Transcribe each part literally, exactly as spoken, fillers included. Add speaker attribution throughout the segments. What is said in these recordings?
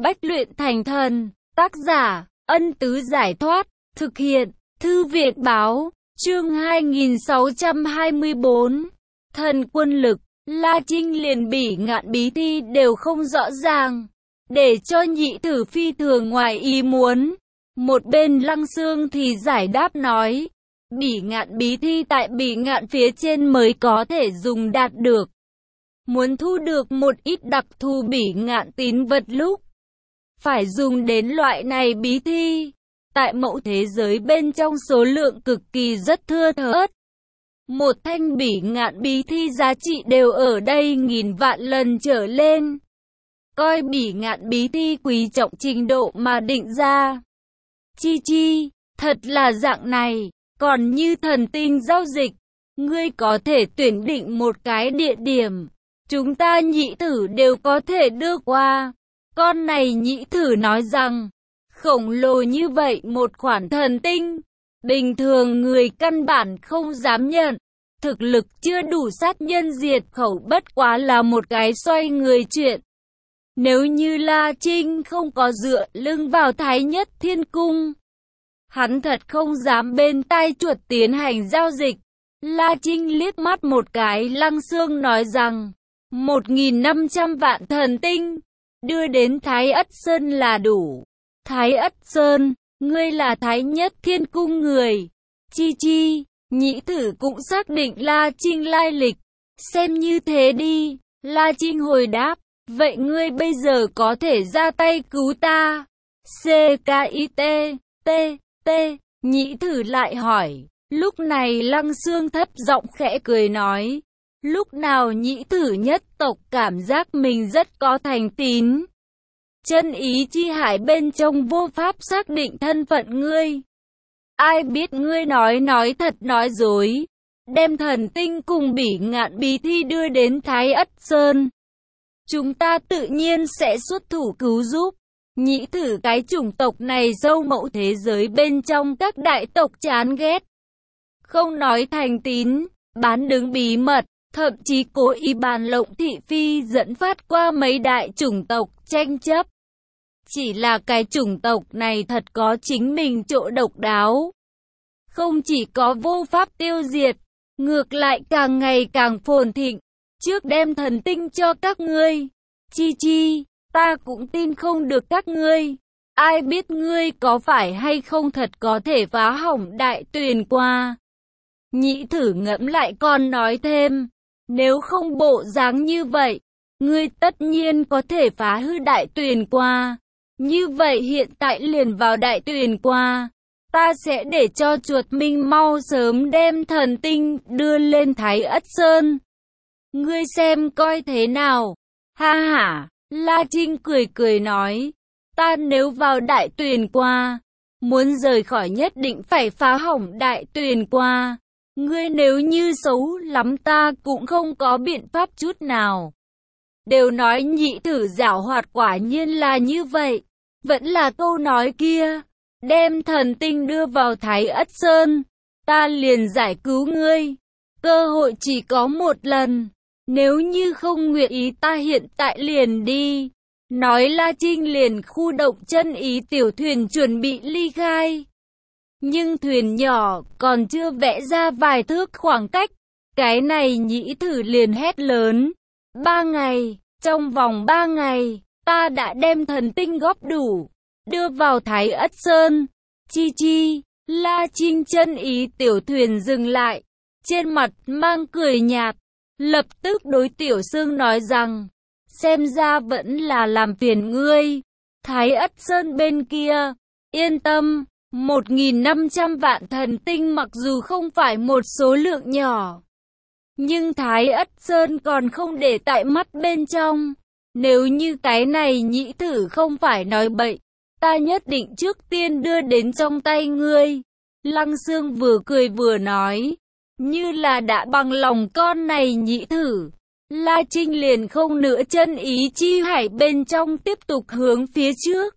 Speaker 1: Bách luyện thành thần. Tác giả, Ân Tứ Giải Thoát. Thực hiện, Thư viện Báo. Chương hai nghìn sáu trăm hai mươi bốn. Thần quân lực. La Trinh liền Bỉ Ngạn bí thi đều không rõ ràng, để cho nhị tử phi thường ngoài ý muốn. Một bên Lăng Xương thì giải đáp nói, Bỉ Ngạn bí thi tại Bỉ Ngạn phía trên mới có thể dùng đạt được. Muốn thu được một ít đặc thù Bỉ Ngạn tín vật lúc phải dùng đến loại này bí thi. Tại mẫu thế giới bên trong số lượng cực kỳ rất thưa thớt. Một thanh Bỉ Ngạn bí thi giá trị đều ở đây nghìn vạn lần trở lên. Coi Bỉ Ngạn bí thi quý trọng trình độ mà định ra. Chi chi, thật là dạng này. Còn như thần tinh giao dịch, ngươi có thể tuyển định một cái địa điểm, chúng ta nhị tử đều có thể đưa qua. Con này nhị tử nói rằng, khổng lồ như vậy một khoản thần tinh, bình thường người căn bản không dám nhận. Thực lực chưa đủ sát nhân diệt khẩu bất quá là một cái xoay người chuyện. Nếu như La Trinh không có dựa lưng vào Thái Nhất Thiên Cung, hắn thật không dám bên tai chuột tiến hành giao dịch. La Trinh liếc mắt một cái Lăng Xương nói rằng, một nghìn năm trăm vạn thần tinh, đưa đến Thái Ất Sơn là đủ. Thái Ất Sơn, ngươi là Thái Nhất Thiên Cung người. Chi chi, nhị tử cũng xác định La Trinh lai lịch. Xem như thế đi, La Trinh hồi đáp, vậy ngươi bây giờ có thể ra tay cứu ta. C K I T, T, T, nhị tử lại hỏi. Lúc này Lăng Xương thấp giọng khẽ cười nói, lúc nào nhị tử nhất tộc cảm giác mình rất có thành tín. Chân ý chi hải bên trong vô pháp xác định thân phận ngươi. Ai biết ngươi nói nói thật nói dối, đem thần tinh cùng Bỉ Ngạn bí thi đưa đến Thái Ất Sơn. Chúng ta tự nhiên sẽ xuất thủ cứu giúp. Nhị tử cái chủng tộc này dâu mẫu thế giới bên trong các đại tộc chán ghét. Không nói thành tín, bán đứng bí mật, thậm chí cố ý bàn lộng thị phi dẫn phát qua mấy đại chủng tộc tranh chấp. Chỉ là cái chủng tộc này thật có chính mình chỗ độc đáo. Không chỉ có vô pháp tiêu diệt, ngược lại càng ngày càng phồn thịnh. Trước đem thần tinh cho các ngươi. Chi chi, ta cũng tin không được các ngươi. Ai biết ngươi có phải hay không thật có thể phá hỏng đại tuyền qua. Nhị thử ngẫm lại còn nói thêm, nếu không bộ dáng như vậy, ngươi tất nhiên có thể phá hư đại tuyền qua. Như vậy hiện tại liền vào đại tuyền qua, ta sẽ để cho chuột minh mau sớm đem thần tinh đưa lên Thái Ất Sơn. Ngươi xem coi thế nào. Ha ha, La Trinh cười cười nói, ta nếu vào đại tuyền qua, muốn rời khỏi nhất định phải phá hỏng đại tuyền qua. Ngươi nếu như xấu lắm ta cũng không có biện pháp chút nào. Đều nói nhị tử giảo hoạt quả nhiên là như vậy. Vẫn là câu nói kia, đem thần tinh đưa vào Thái Ất Sơn, ta liền giải cứu ngươi. Cơ hội chỉ có một lần, nếu như không nguyện ý ta hiện tại liền đi. Nói La Trinh liền khu động chân ý tiểu thuyền chuẩn bị ly khai. Nhưng thuyền nhỏ còn chưa vẽ ra vài thước khoảng cách, cái này nhĩ thử liền hét lớn. Ba ngày, trong vòng ba ngày, ta đã đem thần tinh góp đủ, đưa vào Thái Ất Sơn. Chi chi, La Trinh chân ý tiểu thuyền dừng lại, trên mặt mang cười nhạt, lập tức đối Tiểu Sương nói rằng, xem ra vẫn là làm phiền ngươi. Thái Ất Sơn bên kia, yên tâm, một nghìn năm trăm vạn thần tinh mặc dù không phải một số lượng nhỏ, nhưng Thái Ất Sơn còn không để tại mắt bên trong. Nếu như cái này nhĩ tử không phải nói bậy, ta nhất định trước tiên đưa đến trong tay ngươi. Lăng Xương vừa cười vừa nói, như là đã bằng lòng con này nhĩ tử. La Trinh liền không nữa chân ý chi hải bên trong tiếp tục hướng phía trước.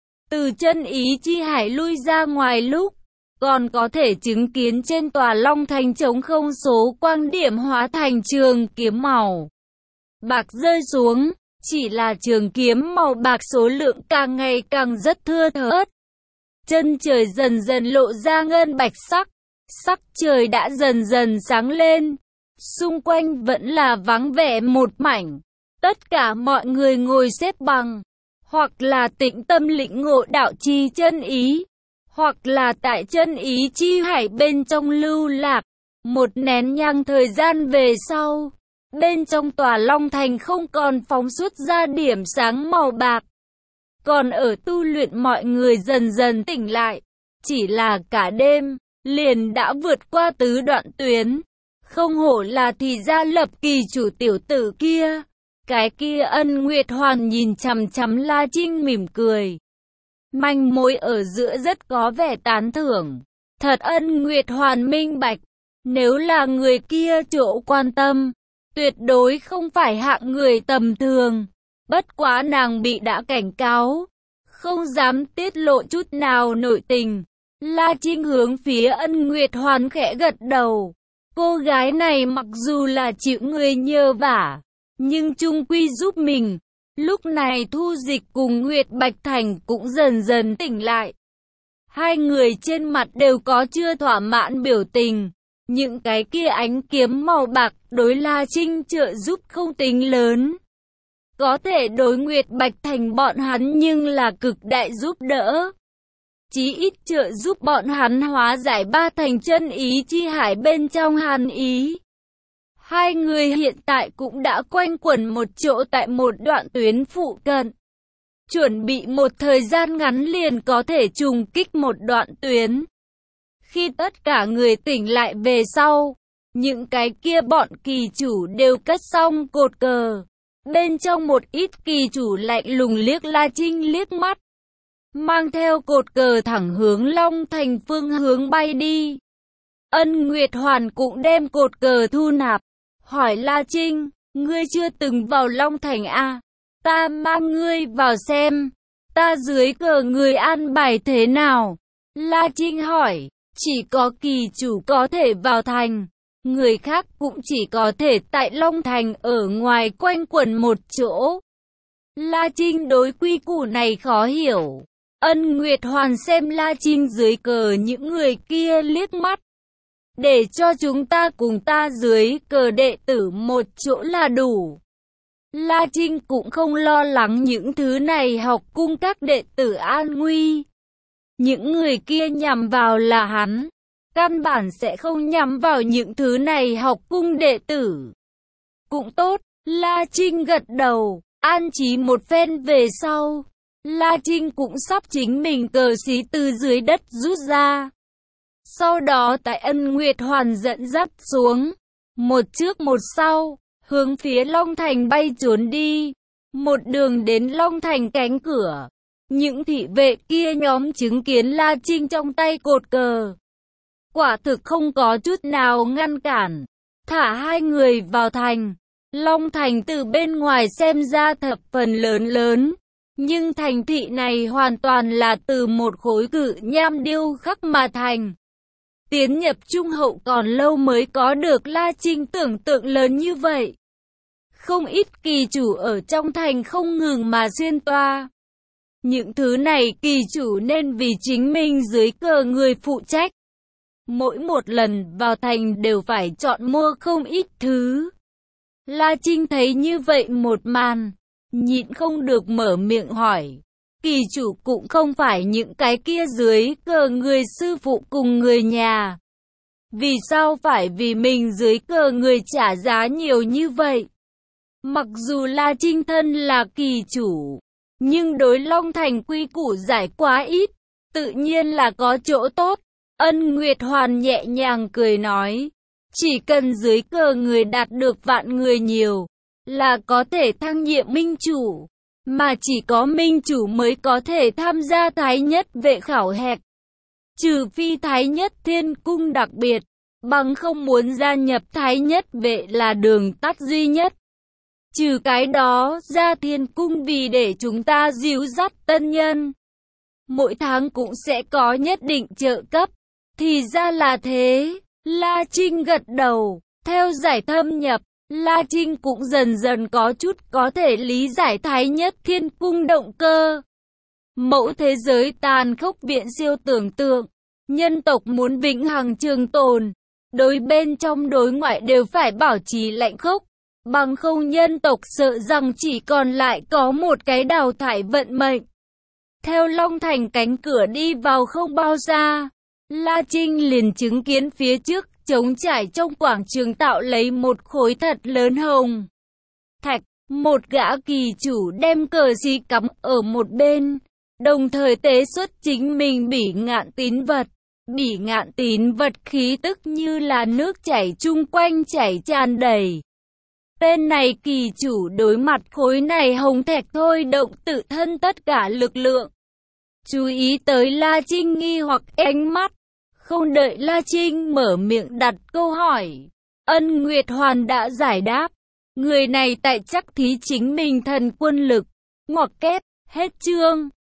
Speaker 1: Từ chân ý chi hải lui ra ngoài lúc, còn có thể chứng kiến trên tòa Long Thành trống không số quang điểm hóa thành trường kiếm màu bạc rơi xuống. Chỉ là trường kiếm màu bạc số lượng càng ngày càng rất thưa thớt. Chân trời dần dần lộ ra ngân bạch sắc. Sắc trời đã dần dần sáng lên. Xung quanh vẫn là vắng vẻ một mảnh. Tất cả mọi người ngồi xếp bằng. Hoặc là tĩnh tâm lĩnh ngộ đạo chi chân ý. Hoặc là tại chân ý chi hải bên trong lưu lạc. Một nén nhang thời gian về sau, bên trong tòa Long Thành không còn phóng xuất ra điểm sáng màu bạc. Còn ở tu luyện mọi người dần dần tỉnh lại. Chỉ là cả đêm, liền đã vượt qua tứ đoạn tuyến. Không hổ là thì ra lập kỳ chủ tiểu tử kia. Cái kia Ân Nguyệt Hoàn nhìn chằm chằm La Trinh mỉm cười. Manh mối ở giữa rất có vẻ tán thưởng. Thật Ân Nguyệt Hoàn minh bạch. Nếu là người kia chỗ quan tâm, tuyệt đối không phải hạng người tầm thường. Bất quá nàng bị đã cảnh cáo, không dám tiết lộ chút nào nội tình. La Trinh hướng phía Ân Nguyệt Hoàn khẽ gật đầu. Cô gái này mặc dù là chịu người nhờ vả, nhưng chung quy giúp mình. Lúc này Thu Dịch cùng Nguyệt Bạch Thành cũng dần dần tỉnh lại. Hai người trên mặt đều có chưa thỏa mãn biểu tình. Những cái kia ánh kiếm màu bạc đối La Trinh trợ giúp không tính lớn. Có thể đối Nguyệt Bạch Thành bọn hắn nhưng là cực đại giúp đỡ. Chí ít trợ giúp bọn hắn hóa giải ba thành chân ý chi hải bên trong hàn ý. Hai người hiện tại cũng đã quanh quẩn một chỗ tại một đoạn tuyến phụ cận. Chuẩn bị một thời gian ngắn liền có thể trùng kích một đoạn tuyến. Khi tất cả người tỉnh lại về sau, những cái kia bọn kỳ chủ đều cất xong cột cờ. Bên trong một ít kỳ chủ lạnh lùng liếc La Trinh liếc mắt. Mang theo cột cờ thẳng hướng Long Thành phương hướng bay đi. Ân Nguyệt Hoàn cũng đem cột cờ thu nạp. Hỏi La Trinh, ngươi chưa từng vào Long Thành à? Ta mang ngươi vào xem. Ta dưới cờ người an bài thế nào? La Trinh hỏi. Chỉ có kỳ chủ có thể vào thành. Người khác cũng chỉ có thể tại Long Thành ở ngoài quanh quẩn một chỗ. La Trinh đối quy củ này khó hiểu. Ân Nguyệt Hoàn xem La Trinh dưới cờ những người kia liếc mắt. Để cho chúng ta cùng ta dưới cờ đệ tử một chỗ là đủ. La Trinh cũng không lo lắng những thứ này học cung các đệ tử an nguy. Những người kia nhằm vào là hắn. Căn bản sẽ không nhắm vào những thứ này học cung đệ tử. Cũng tốt, La Trinh gật đầu, an trí một phen về sau. La Trinh cũng sắp chính mình cờ xí từ dưới đất rút ra. Sau đó tại Ân Nguyệt Hoàn dẫn dắt xuống. Một trước một sau, hướng phía Long Thành bay trốn đi. Một đường đến Long Thành cánh cửa. Những thị vệ kia nhóm chứng kiến La Trinh trong tay cột cờ. Quả thực không có chút nào ngăn cản. Thả hai người vào thành. Long Thành từ bên ngoài xem ra thập phần lớn lớn. Nhưng thành thị này hoàn toàn là từ một khối cự nham điêu khắc mà thành. Tiến nhập trung hậu còn lâu mới có được La Trinh tưởng tượng lớn như vậy. Không ít kỳ chủ ở trong thành không ngừng mà xuyên toa. Những thứ này kỳ chủ nên vì chính mình dưới cờ người phụ trách. Mỗi một lần vào thành đều phải chọn mua không ít thứ. La Trinh thấy như vậy một màn, nhịn không được mở miệng hỏi. Kỳ chủ cũng không phải những cái kia dưới cờ người sư phụ cùng người nhà. Vì sao phải vì mình dưới cờ người trả giá nhiều như vậy? Mặc dù La Trinh thân là kỳ chủ, nhưng đối Long Thành quy củ giải quá ít, tự nhiên là có chỗ tốt. Ân Nguyệt Hoàn nhẹ nhàng cười nói, chỉ cần dưới cờ người đạt được vạn người nhiều, là có thể thăng nhiệm minh chủ, mà chỉ có minh chủ mới có thể tham gia Thái Nhất vệ khảo hạch. Trừ phi Thái Nhất Thiên Cung đặc biệt, bằng không muốn gia nhập Thái Nhất vệ là đường tắt duy nhất. Trừ cái đó ra Thiên Cung vì để chúng ta dìu dắt tân nhân, mỗi tháng cũng sẽ có nhất định trợ cấp. Thì ra là thế, La Trinh gật đầu, theo giải thâm nhập, La Trinh cũng dần dần có chút có thể lý giải Thái Nhất Thiên Cung động cơ. Mẫu thế giới tàn khốc viện siêu tưởng tượng, nhân tộc muốn vĩnh hằng trường tồn, đối bên trong đối ngoại đều phải bảo trì lạnh khốc, bằng không nhân tộc sợ rằng chỉ còn lại có một cái đào thải vận mệnh. Theo Long Thành cánh cửa đi vào không bao xa, La Trinh liền chứng kiến phía trước trống trải trong quảng trường tạo lấy một khối thật lớn hồng thạch, một gã kỳ chủ đem cờ xí cắm ở một bên, đồng thời tế xuất chính mình bỉ ngạn tín vật. Bỉ ngạn tín vật khí tức như là nước chảy chung quanh chảy tràn đầy. Tên này kỳ chủ đối mặt khối này hồng thạch thôi động tự thân tất cả lực lượng. Chú ý tới La Trinh nghi hoặc ánh mắt, không đợi La Trinh mở miệng đặt câu hỏi, Ân Nguyệt Hoàn đã giải đáp. Người này tại chắc thí chính mình thần quân lực. Ngoặc kép, hết chương.